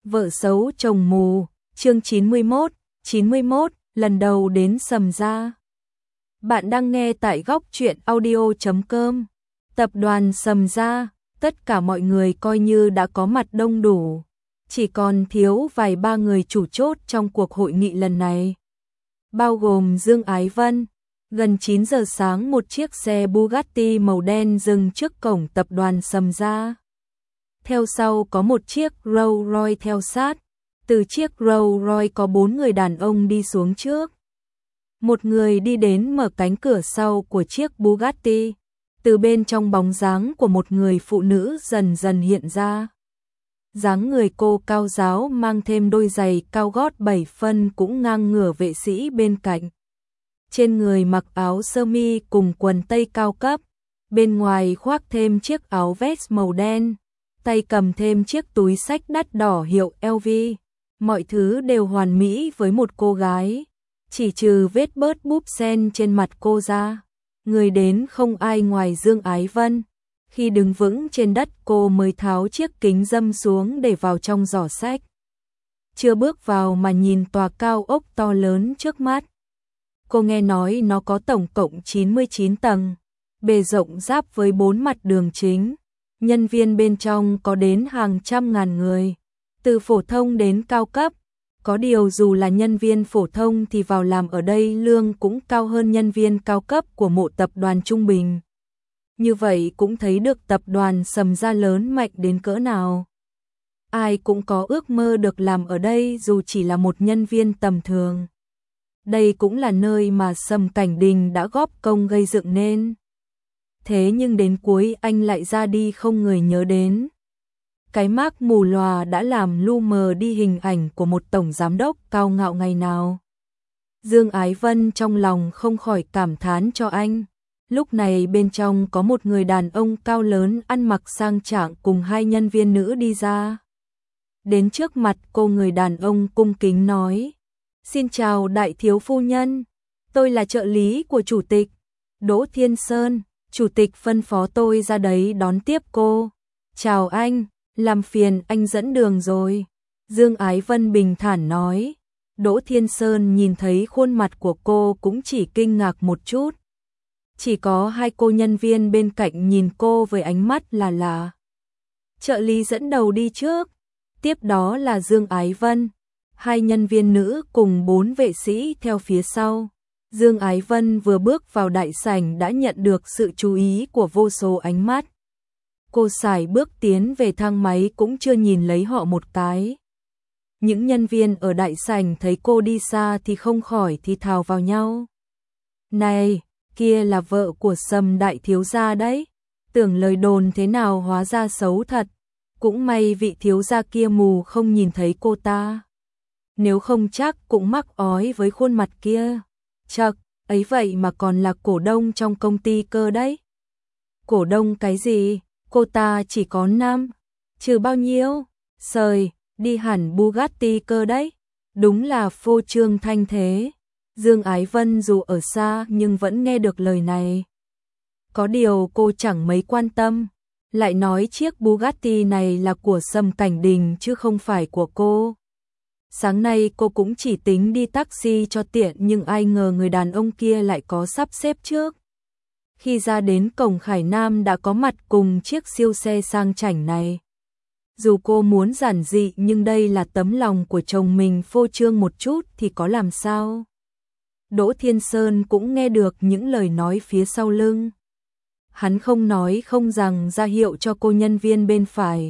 Vợ xấu chồng mù, chương 91, lần đầu đến Sầm Gia. Bạn đang nghe tại góc truyện audio.com. Tập đoàn Sầm Gia, tất cả mọi người coi như đã có mặt đông đủ, chỉ còn thiếu vài ba người chủ chốt trong cuộc hội nghị lần này. Bao gồm Dương Ái Vân. Gần 9 giờ sáng một chiếc xe Bugatti màu đen dừng trước cổng tập đoàn Sầm Gia. Theo sau có một chiếc Rolls Royce theo sát. Từ chiếc Rolls Royce có 4 người đàn ông đi xuống trước. Một người đi đến mở cánh cửa sau của chiếc Bugatti. Từ bên trong bóng dáng của một người phụ nữ dần dần hiện ra. Dáng người cô cao ráo mang thêm đôi giày cao gót 7 phân cũng ngang ngửa vệ sĩ bên cạnh. Trên người mặc áo sơ mi cùng quần tây cao cấp, bên ngoài khoác thêm chiếc áo vest màu đen, tay cầm thêm chiếc túi xách đắt đỏ hiệu LV. Mọi thứ đều hoàn mỹ với một cô gái, chỉ trừ vết bớt búp sen trên mặt cô ra. Người đến không ai ngoài Dương Ái Vân. Khi đứng vững trên đất cô mới tháo chiếc kính râm xuống để vào trong giỏ xách. Chưa bước vào mà nhìn tòa cao ốc to lớn trước mắt. Cô nghe nói nó có tổng cộng 99 tầng, bề rộng giáp với 4 mặt đường chính. Nhân viên bên trong có đến hàng trăm ngàn người, từ phổ thông đến cao cấp. Có điều dù là nhân viên phổ thông thì vào làm ở đây lương cũng cao hơn nhân viên cao cấp của một tập đoàn trung bình. Như vậy cũng thấy được tập đoàn Sầm Gia lớn mạnh đến cỡ nào. Ai cũng có ước mơ được làm ở đây dù chỉ là một nhân viên tầm thường. Đây cũng là nơi mà Sầm Cảnh Đình đã góp công gây dựng nên. Thế nhưng đến cuối anh lại ra đi không người nhớ đến. Cái mác mù lòa đã làm lu mờ đi hình ảnh của một tổng giám đốc cao ngạo ngày nào. Dương Ái Vân trong lòng không khỏi cảm thán cho anh. Lúc này bên trong có một người đàn ông cao lớn ăn mặc sang trọng cùng hai nhân viên nữ đi ra. Đến trước mặt cô, người đàn ông cung kính nói: "Xin chào đại thiếu phu nhân, tôi là trợ lý của chủ tịch Đỗ Thiên Sơn, chủ tịch phân phó tôi ra đấy đón tiếp cô." "Chào anh, làm phiền anh dẫn đường rồi." Dương Ái Vân bình thản nói. Đỗ Thiên Sơn nhìn thấy khuôn mặt của cô cũng chỉ kinh ngạc một chút. Chỉ có hai cô nhân viên bên cạnh nhìn cô với ánh mắt là lạ. Trợ lý dẫn đầu đi trước, tiếp đó là Dương Ái Vân, hai nhân viên nữ cùng 4 vệ sĩ theo phía sau. Dương Ái Vân vừa bước vào đại sảnh đã nhận được sự chú ý của vô số ánh mắt. Cô sải bước tiến về thang máy cũng chưa nhìn lấy họ một cái. Những nhân viên ở đại sảnh thấy cô đi xa thì không khỏi thì thào vào nhau: "Này, kia là vợ của Sầm đại thiếu gia đấy. Tưởng lời đồn thế nào hóa ra xấu thật. Cũng may vị thiếu gia kia mù không nhìn thấy cô ta. Nếu không chắc cũng mắc ói với khuôn mặt kia. Chậc, ấy vậy mà còn là cổ đông trong công ty cơ đấy." "Cổ đông cái gì? Cô ta chỉ có năm, trừ bao nhiêu? Sời, đi hẳn Bugatti cơ đấy. Đúng là phô trương thanh thế." Dương Ái Vân dù ở xa nhưng vẫn nghe được lời này. Có điều cô chẳng mấy quan tâm, lại nói chiếc Bugatti này là của Sầm Cảnh Đình chứ không phải của cô. Sáng nay cô cũng chỉ tính đi taxi cho tiện nhưng ai ngờ người đàn ông kia lại có sắp xếp trước. Khi ra đến cổng Khải Nam đã có mặt cùng chiếc siêu xe sang chảnh này. Dù cô muốn giản dị nhưng đây là tấm lòng của chồng mình, phô trương một chút thì có làm sao. Đỗ Thiên Sơn cũng nghe được những lời nói phía sau lưng. Hắn không nói không rằng ra hiệu cho cô nhân viên bên phải.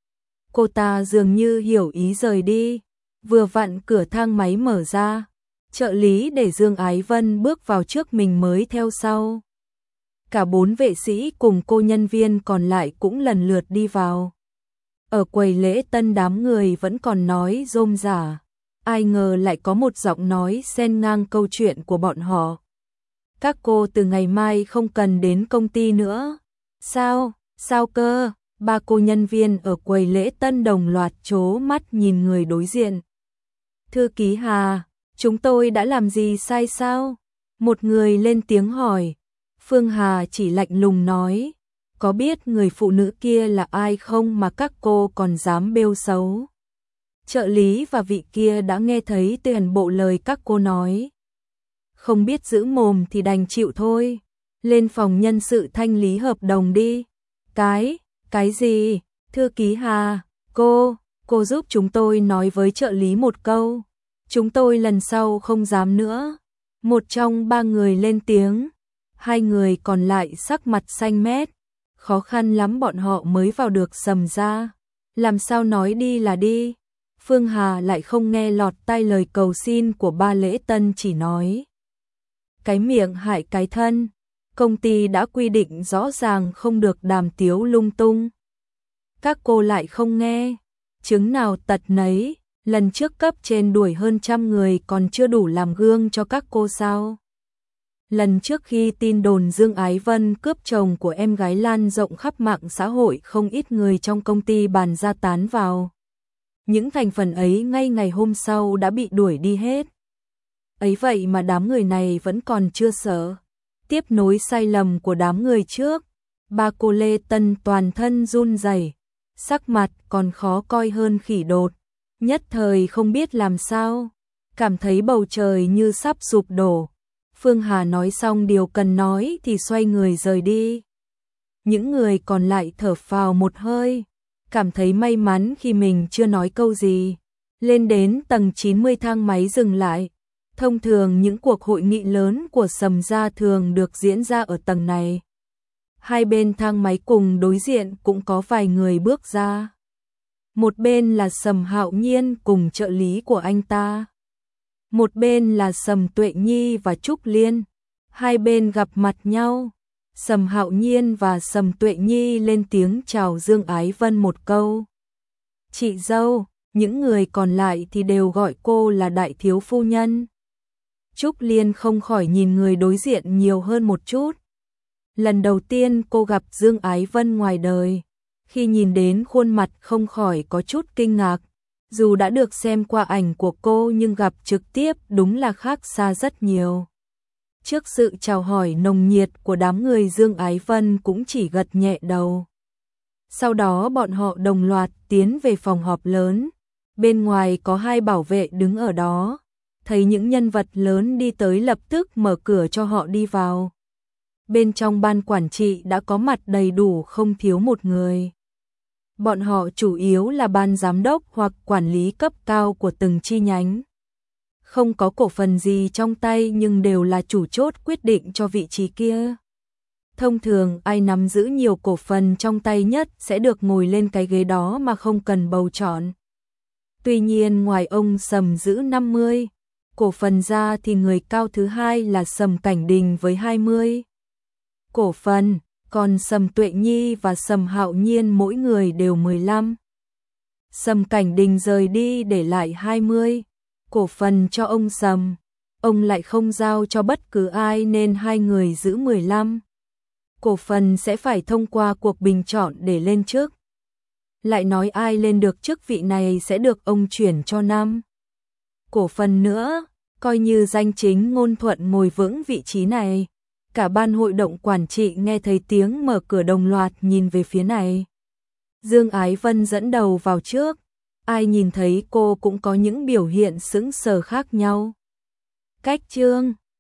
Cô ta dường như hiểu ý rời đi. Vừa vặn cửa thang máy mở ra, trợ lý để Dương Ái Vân bước vào trước mình mới theo sau. Cả 4 vệ sĩ cùng cô nhân viên còn lại cũng lần lượt đi vào. Ở quầy lễ tân đám người vẫn còn nói rôm rả. Ai ngờ lại có một giọng nói xen ngang câu chuyện của bọn họ: "Các cô từ ngày mai không cần đến công ty nữa." "Sao? Sao cơ?" Ba cô nhân viên ở quầy lễ tân đồng loạt trố mắt nhìn người đối diện. "Thư ký Hà, chúng tôi đã làm gì sai sao?" Một người lên tiếng hỏi. Phương Hà chỉ lạnh lùng nói: "Có biết người phụ nữ kia là ai không mà các cô còn dám bêu xấu?" Trợ lý và vị kia đã nghe thấy toàn bộ lời các cô nói. Không biết giữ mồm thì đành chịu thôi. Lên phòng nhân sự thanh lý hợp đồng đi. Cái gì? Thư ký Hà, cô giúp chúng tôi nói với trợ lý một câu. Chúng tôi lần sau không dám nữa. Một trong ba người lên tiếng. Hai người còn lại sắc mặt xanh mét. Khó khăn lắm bọn họ mới vào được Sầm Gia. Làm sao nói đi là đi. Phương Hà lại không nghe lọt tai lời cầu xin của ba Lễ Tân, chỉ nói. Cái miệng hại cái thân. Công ty đã quy định rõ ràng không được đàm tiếu lung tung. Các cô lại không nghe. Chứng nào tật nấy. Lần trước cấp trên đuổi hơn 100 người còn chưa đủ làm gương cho các cô sao? Lần trước khi tin đồn Dương Ái Vân cướp chồng của em gái lan rộng khắp mạng xã hội, không ít người trong công ty bàn ra tán vào. Những thành phần ấy ngay ngày hôm sau đã bị đuổi đi hết. Ấy vậy mà đám người này vẫn còn chưa sợ. Tiếp nối sai lầm của đám người trước, ba cô Lê Tân toàn thân run rẩy, sắc mặt còn khó coi hơn khỉ đột. Nhất thời không biết làm sao, cảm thấy bầu trời như sắp sụp đổ. Phương Hà nói xong điều cần nói thì xoay người rời đi. Những người còn lại thở phào một hơi, cảm thấy may mắn khi mình chưa nói câu gì. Lên đến tầng 90 thang máy dừng lại. Thông thường những cuộc hội nghị lớn của Sầm Gia thường được diễn ra ở tầng này. Hai bên thang máy cùng đối diện cũng có vài người bước ra. Một bên là Sầm Hạo Nhiên cùng trợ lý của anh ta. Một bên là Sầm Tuệ Nhi và Trúc Liên. Hai bên gặp mặt nhau. Sầm Hạo Nhiên và Sầm Tuệ Nhi lên tiếng chào Dương Ái Vân một câu. Chị dâu, những người còn lại thì đều gọi cô là đại thiếu phu nhân. Trúc Liên không khỏi nhìn người đối diện nhiều hơn một chút. Lần đầu tiên cô gặp Dương Ái Vân ngoài đời. Khi nhìn đến khuôn mặt không khỏi có chút kinh ngạc. Dù đã được xem qua ảnh của cô nhưng gặp trực tiếp đúng là khác xa rất nhiều. Trước sự chào hỏi nồng nhiệt của đám người, Dương Ái Vân cũng chỉ gật nhẹ đầu. Sau đó bọn họ đồng loạt tiến về phòng họp lớn. Bên ngoài có hai bảo vệ đứng ở đó. Thấy những nhân vật lớn đi tới lập tức mở cửa cho họ đi vào. Bên trong ban quản trị đã có mặt đầy đủ, không thiếu một người. Bọn họ chủ yếu là ban giám đốc hoặc quản lý cấp cao của từng chi nhánh. Không có cổ phần gì trong tay nhưng đều là chủ chốt quyết định cho vị trí kia. Thông thường ai nắm giữ nhiều cổ phần trong tay nhất sẽ được ngồi lên cái ghế đó mà không cần bầu chọn. Tuy nhiên ngoài ông Sầm giữ 50 cổ phần ra thì người cao thứ hai là Sầm Cảnh Đình với 20 cổ phần, còn Sầm Tuệ Nhi và Sầm Hạo Nhiên mỗi người đều 15. Sầm Cảnh Đình rời đi để lại 20 cổ phần cho ông Sầm. Ông lại không giao cho bất cứ ai nên hai người giữ 15. Cổ phần sẽ phải thông qua cuộc bình chọn để lên chức. Lại nói ai lên được chức vị này sẽ được ông chuyển cho 5 cổ phần nữa, coi như danh chính ngôn thuận ngồi vững vị trí này. Cả ban hội đồng quản trị nghe thấy tiếng mở cửa đồng loạt nhìn về phía này. Dương Ái Vân dẫn đầu vào trước. Ai nhìn thấy cô cũng có những biểu hiện sững sờ khác nhau. Cách Trương